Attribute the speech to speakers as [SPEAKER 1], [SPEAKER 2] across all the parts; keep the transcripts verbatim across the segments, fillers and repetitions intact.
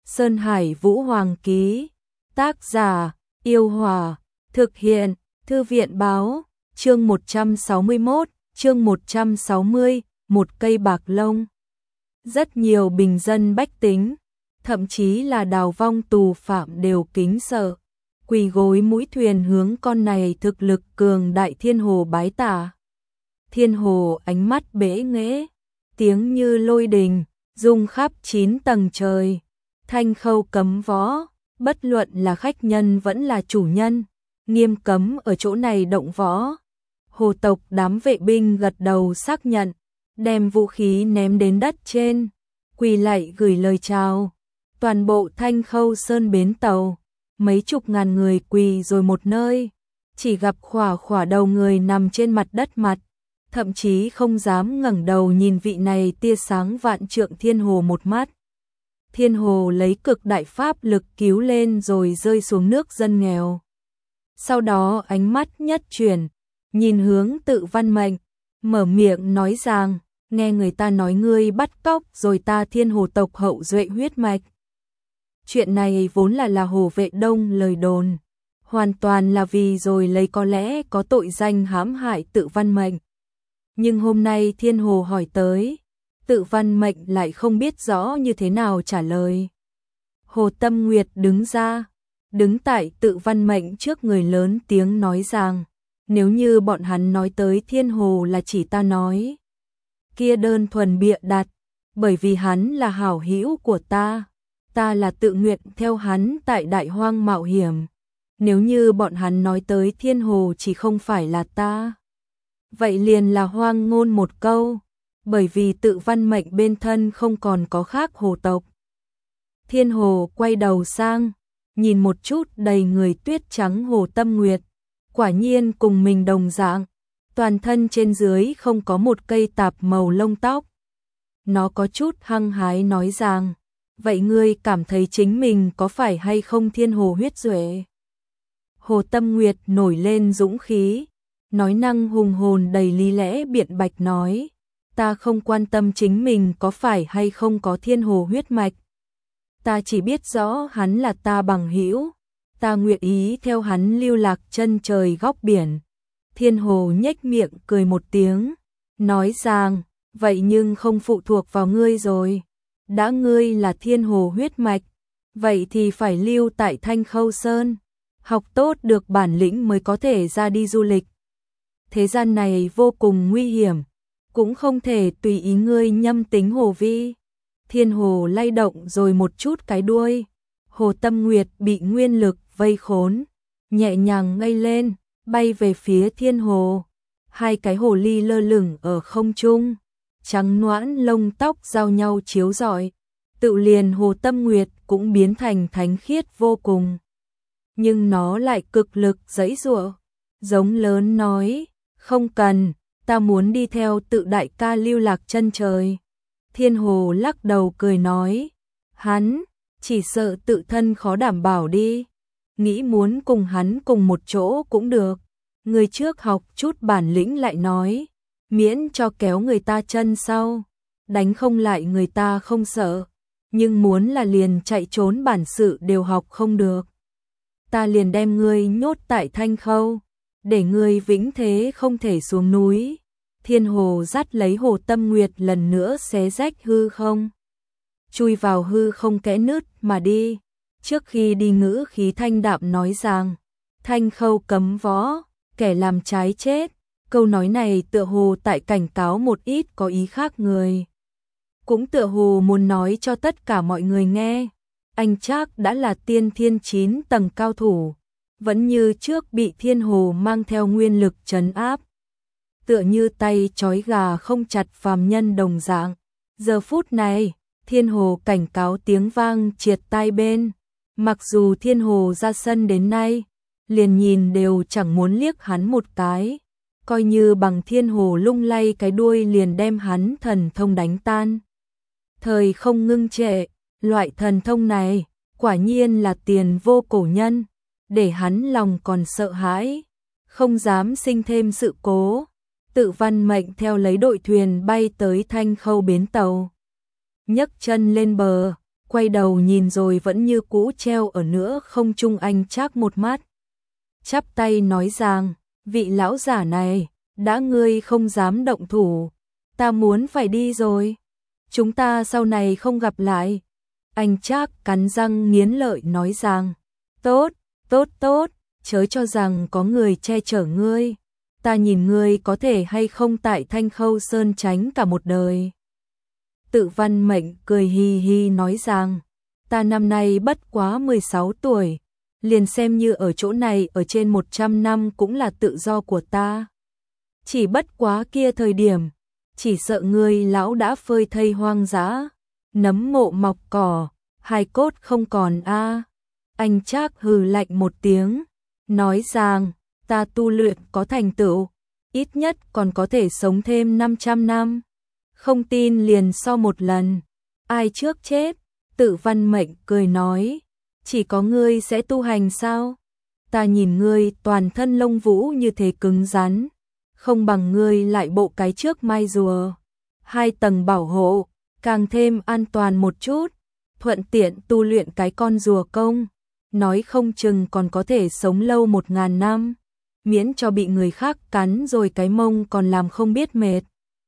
[SPEAKER 1] Sơn Hải Vũ Hoàng ký. Tác giả: Yêu Hòa. Thực hiện: Thư viện báo. Chương một trăm sáu mươi mốt, chương một trăm sáu mươi, một cây bạc lông. Rất nhiều bình dân bách tính, thậm chí là đào vong tù phạm đều kính sợ, quỳ gối mũi thuyền hướng con này thực lực cường đại Thiên Hồ bái tạ. Thiên Hồ ánh mắt bẽ nghễ, tiếng như lôi đình, rung khắp chín tầng trời. Thanh khâu cấm võ, bất luận là khách nhân vẫn là chủ nhân, nghiêm cấm ở chỗ này động võ. Hồ tộc đám vệ binh gật đầu xác nhận, đem vũ khí ném đến đất trên, quỳ lạy gửi lời chào. Toàn bộ Thanh Khâu Sơn bến tàu, mấy chục ngàn người quỳ rồi một nơi, chỉ gặp khỏa khỏa đầu người nằm trên mặt đất mặt, thậm chí không dám ngẩng đầu nhìn vị này tia sáng vạn trượng Thiên Hồ một mắt. Thiên Hồ lấy cực đại pháp lực cứu lên rồi rơi xuống nước dân nghèo. Sau đó ánh mắt nhất chuyển, nhìn hướng Tự Văn Mệnh, mở miệng nói rằng, nghe người ta nói ngươi bắt cóc rồi ta Thiên Hồ tộc hậu duệ huyết mạch. Chuyện này vốn là là Hồ Vệ Đông lời đồn, hoàn toàn là vì rồi lấy có lẽ có tội danh hãm hại Tự Văn Mệnh. Nhưng hôm nay Thiên Hồ hỏi tới, Tự Văn Mệnh lại không biết rõ như thế nào trả lời. Hồ Tâm Nguyệt đứng ra, đứng tại Tự Văn Mệnh trước người lớn tiếng nói rằng, nếu như bọn hắn nói tới Thiên Hồ là chỉ ta nói, kia đơn thuần bịa đặt, bởi vì hắn là hảo hữu của ta, ta là tự nguyện theo hắn tại Đại Hoang mạo hiểm. Nếu như bọn hắn nói tới Thiên Hồ chỉ không phải là ta, vậy liền là hoang ngôn một câu, bởi vì Tự Văn Mệnh bên thân không còn có khác hồ tộc. Thiên Hồ quay đầu sang, nhìn một chút đầy người tuyết trắng Hồ Tâm Nguyệt, quả nhiên cùng mình đồng dạng, toàn thân trên dưới không có một cây tạp màu lông tóc. Nó có chút hăng hái nói rằng, vậy ngươi cảm thấy chính mình có phải hay không Thiên Hồ huyết duệ? Hồ Tâm Nguyệt nổi lên dũng khí, nói năng hùng hồn đầy lý lẽ biện bạch nói, ta không quan tâm chính mình có phải hay không có Thiên Hồ huyết mạch. Ta chỉ biết rõ hắn là ta bằng hữu, ta nguyện ý theo hắn lưu lạc chân trời góc biển. Thiên Hồ nhếch miệng cười một tiếng, nói rằng, vậy nhưng không phụ thuộc vào ngươi rồi. Đã ngươi là Thiên Hồ huyết mạch, vậy thì phải lưu tại Thanh Khâu Sơn, học tốt được bản lĩnh mới có thể ra đi du lịch. Thế gian này vô cùng nguy hiểm, cũng không thể tùy ý ngươi nhâm tính hồ vi. Thiên Hồ lay động rồi một chút cái đuôi, Hồ Tâm Nguyệt bị nguyên lực vây khốn, nhẹ nhàng ngây lên, bay về phía Thiên Hồ. Hai cái hồ ly lơ lửng ở không trung, trắng noãn lông tóc giao nhau chiếu rọi, tự liền Hồ Tâm Nguyệt cũng biến thành thánh khiết vô cùng. Nhưng nó lại cực lực giãy giụa, giống lớn nói, không cần, ta muốn đi theo Tự đại ca lưu lạc chân trời. Thiên Hồ lắc đầu cười nói, hắn, chỉ sợ tự thân khó đảm bảo đi, nghĩ muốn cùng hắn cùng một chỗ cũng được. Người trước học chút bản lĩnh lại nói, miễn cho kéo người ta chân sau, đánh không lại người ta không sợ, nhưng muốn là liền chạy trốn bản sự đều học không được. Ta liền đem ngươi nhốt tại Thanh Khâu, để ngươi vĩnh thế không thể xuống núi. Thiên Hồ dắt lấy Hồ Tâm Nguyệt lần nữa xé rách hư không, chui vào hư không kẽ nứt mà đi. Trước khi đi ngữ khí thanh đạm nói rằng, Thanh Khâu cấm võ, kẻ làm trái chết. Câu nói này tựa hồ tại cảnh cáo một ít có ý khác người, cũng tựa hồ muốn nói cho tất cả mọi người nghe, anh Trác đã là tiên thiên chín tầng cao thủ, vẫn như trước bị Thiên Hồ mang theo nguyên lực trấn áp, tựa như tay trói gà không chặt phàm nhân đồng dạng. Giờ phút này, Thiên Hồ cảnh cáo tiếng vang triệt tai bên, mặc dù Thiên Hồ ra sân đến nay, liền nhìn đều chẳng muốn liếc hắn một cái, coi như bằng Thiên Hồ lung lay cái đuôi liền đem hắn thần thông đánh tan. Thời không ngưng trệ, loại thần thông này, quả nhiên là tiền vô cổ nhân, để hắn lòng còn sợ hãi, không dám sinh thêm sự cố. Tự Văn Mệnh theo lấy đội thuyền bay tới Thanh Khâu bến tàu, nhấc chân lên bờ, quay đầu nhìn rồi vẫn như cũ treo ở nữa không trung anh Trác một mắt. Chắp tay nói rằng, vị lão giả này, đã ngươi không dám động thủ, ta muốn phải đi rồi. Chúng ta sau này không gặp lại. Anh Trác cắn răng nghiến lợi nói rằng, tốt, tốt tốt, chớ cho rằng có người che chở ngươi. Ta nhìn ngươi có thể hay không tại Thanh Khâu Sơn tránh cả một đời. Tự Văn Mệnh cười hi hi nói rằng, ta năm nay bất quá mười sáu tuổi, liền xem như ở chỗ này ở trên một trăm năm cũng là tự do của ta. Chỉ bất quá kia thời điểm, chỉ sợ ngươi lão đã phơi thây hoang dã, nấm mộ mọc cỏ, hài cốt không còn a. Anh Trác hừ lạnh một tiếng, nói rằng, ta tu luyện có thành tựu, ít nhất còn có thể sống thêm năm trăm năm. Không tin liền so một lần, ai trước chết? Tự Văn Mệnh cười nói, chỉ có ngươi sẽ tu hành sao? Ta nhìn ngươi toàn thân lông vũ như thế cứng rắn, không bằng ngươi lại bộ cái trước mai rùa, hai tầng bảo hộ, càng thêm an toàn một chút, thuận tiện tu luyện cái con rùa công, nói không chừng còn có thể sống lâu một ngàn năm, miễn cho bị người khác cắn rồi cái mông còn làm không biết mệt.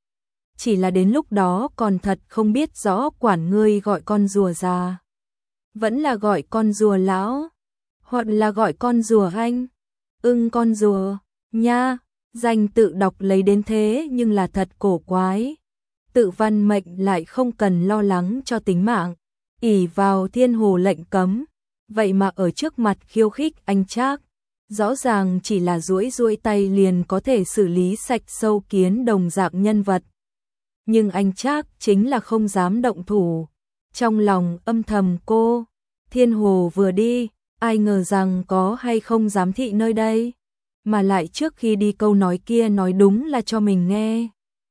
[SPEAKER 1] Chỉ là đến lúc đó còn thật không biết rõ quản ngươi gọi con rùa già, vẫn là gọi con rùa lão, hoặc là gọi con rùa anh, ưng con rùa, nha, danh tự đọc lấy đến thế nhưng là thật cổ quái. Tự Văn Mệnh lại không cần lo lắng cho tính mạng, ỷ vào thiên hồ lệnh cấm, vậy mà ở trước mặt khiêu khích anh Trác, rõ ràng chỉ là duỗi duỗi tay liền có thể xử lý sạch sâu kiến đồng dạng nhân vật. Nhưng anh Trác chính là không dám động thủ, trong lòng âm thầm cô, thiên hồ vừa đi, ai ngờ rằng có hay không giám thị nơi đây, mà lại trước khi đi câu nói kia nói đúng là cho mình nghe.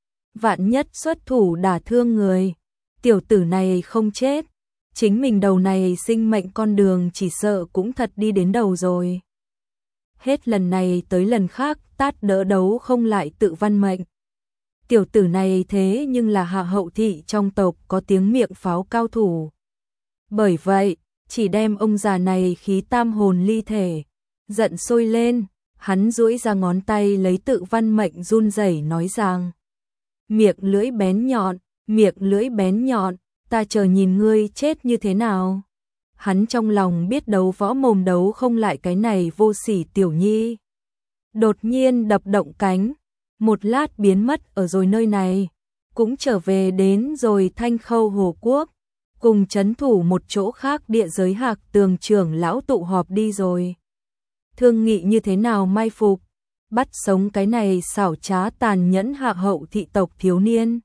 [SPEAKER 1] Vạn nhất xuất thủ đả thương người, tiểu tử này không chết, chính mình đầu này sinh mệnh con đường chỉ sợ cũng thật đi đến đầu rồi. Hết lần này tới lần khác tát đỡ đấu không lại Tự Văn Mệnh. Tiểu tử này thế nhưng là hạ hậu thị trong tộc có tiếng miệng pháo cao thủ. Bởi vậy, chỉ đem ông già này khí tam hồn ly thể, giận sôi lên, hắn duỗi ra ngón tay lấy Tự Văn Mệnh run rẩy nói rằng, miệng lưỡi bén nhọn, miệng lưỡi bén nhọn, ta chờ nhìn ngươi chết như thế nào. Hắn trong lòng biết đấu võ mồm đấu không lại cái này vô sỉ tiểu nhi. Đột nhiên đập động cánh, một lát biến mất ở rồi nơi này, cũng trở về đến rồi Thanh Khâu Hồ Quốc, cùng trấn thủ một chỗ khác địa giới Hạc Tường trưởng lão tụ họp đi rồi. Thương nghị như thế nào mai phục, bắt sống cái này xảo trá tàn nhẫn hạ hậu thị tộc thiếu niên.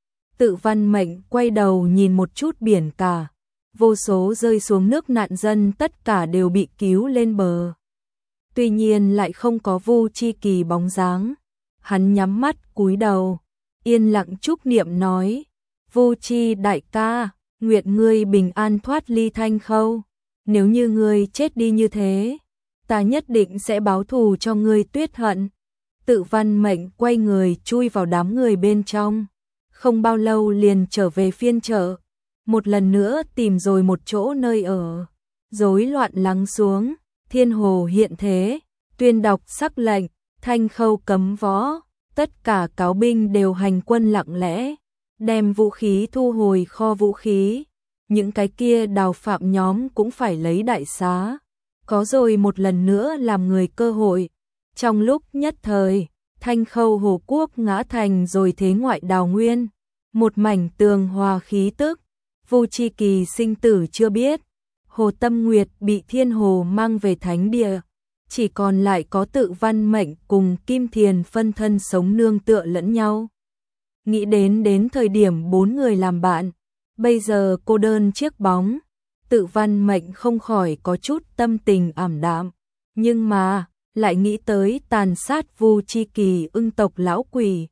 [SPEAKER 1] Tự Văn Mệnh quay đầu nhìn một chút biển cả, vô số rơi xuống nước nạn dân tất cả đều bị cứu lên bờ. Tuy nhiên lại không có Vu Chi Kỳ bóng dáng. Hắn nhắm mắt cúi đầu, yên lặng chúc niệm nói, Vu Chi đại ca, nguyện ngươi bình an thoát ly Thanh Khâu, nếu như ngươi chết đi như thế, ta nhất định sẽ báo thù cho ngươi tuyết hận. Tự Văn Mệnh quay người chui vào đám người bên trong, không bao lâu liền trở về phiên chợ, một lần nữa tìm rồi một chỗ nơi ở, rối loạn lắng xuống, thiên hồ hiện thế, tuyên đọc sắc lệnh, Thanh Khâu cấm võ, tất cả cáo binh đều hành quân lặng lẽ, đem vũ khí thu hồi kho vũ khí, những cái kia đào phạm nhóm cũng phải lấy đại xá, có rồi một lần nữa làm người cơ hội. Trong lúc nhất thời, Thanh Khâu Hồ Quốc ngã thành rồi thế ngoại đào nguyên, một mảnh tường hòa khí tức. Vu Chi Kỳ sinh tử chưa biết, Hồ Tâm Nguyệt bị thiên hồ mang về thánh địa, chỉ còn lại có Tự Văn Mệnh cùng Kim Thiền phân thân sống nương tựa lẫn nhau. Nghĩ đến đến thời điểm bốn người làm bạn, bây giờ cô đơn chiếc bóng, Tự Văn Mệnh không khỏi có chút tâm tình ảm đạm, nhưng mà lại nghĩ tới tàn sát Vu Chi Kỳ ưng tộc lão quỷ.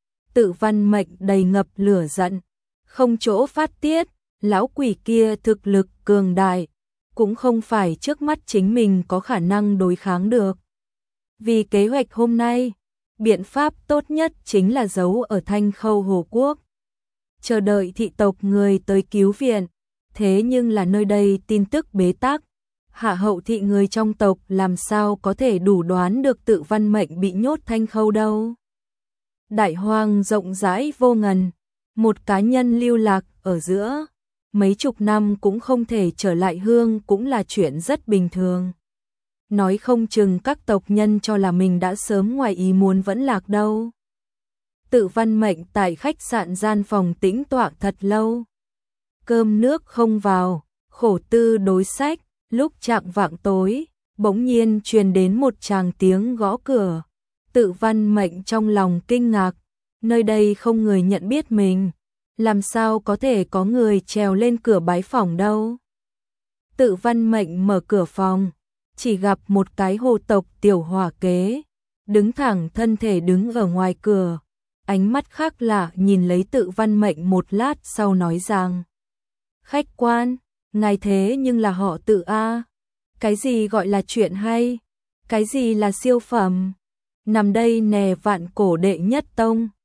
[SPEAKER 1] Tự Văn Mệnh đầy ngập lửa giận, không chỗ phát tiết, lão quỷ kia thực lực cường đại, cũng không phải trước mắt chính mình có khả năng đối kháng được. Vì kế hoạch hôm nay, biện pháp tốt nhất chính là giấu ở Thanh Khâu Hồ Quốc, chờ đợi thị tộc người tới cứu viện, thế nhưng là nơi đây tin tức bế tắc, Hạ Hậu thị người trong tộc làm sao có thể đủ đoán được Tự Văn Mệnh bị nhốt Thanh Khâu đâu. Đại hoang rộng rãi vô ngần, một cá nhân lưu lạc ở giữa, mấy chục năm cũng không thể trở lại hương cũng là chuyện rất bình thường. Nói không chừng các tộc nhân cho là mình đã sớm ngoài ý muốn vẫn lạc đâu. Tự Văn Mệnh tại khách sạn gian phòng tĩnh tọa thật lâu. Cơm nước không vào, khổ tư đối sách, lúc chạng vạng tối, bỗng nhiên truyền đến một tràng tiếng gõ cửa. Tự Văn Mệnh trong lòng kinh ngạc, nơi đây không người nhận biết mình, làm sao có thể có người trèo lên cửa bái phỏng đâu. Tự Văn Mệnh mở cửa phòng, chỉ gặp một cái hồ tộc tiểu hỏa kế, đứng thẳng thân thể đứng ở ngoài cửa, ánh mắt khác lạ nhìn lấy Tự Văn Mệnh một lát sau nói rằng: khách quan, ngài thế nhưng là họ Tự a, cái gì gọi là chuyện hay, cái gì là siêu phẩm, nằm đây nè vạn cổ đệ nhất tông,